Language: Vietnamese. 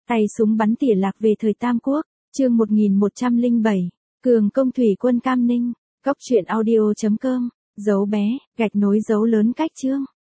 Tay súng bắn tỉa lạc về thời Tam Quốc, chương 1107, Cường công thủy quân Cam Ninh, cóc truyện audio.com, dấu bé, gạch nối dấu lớn cách chương.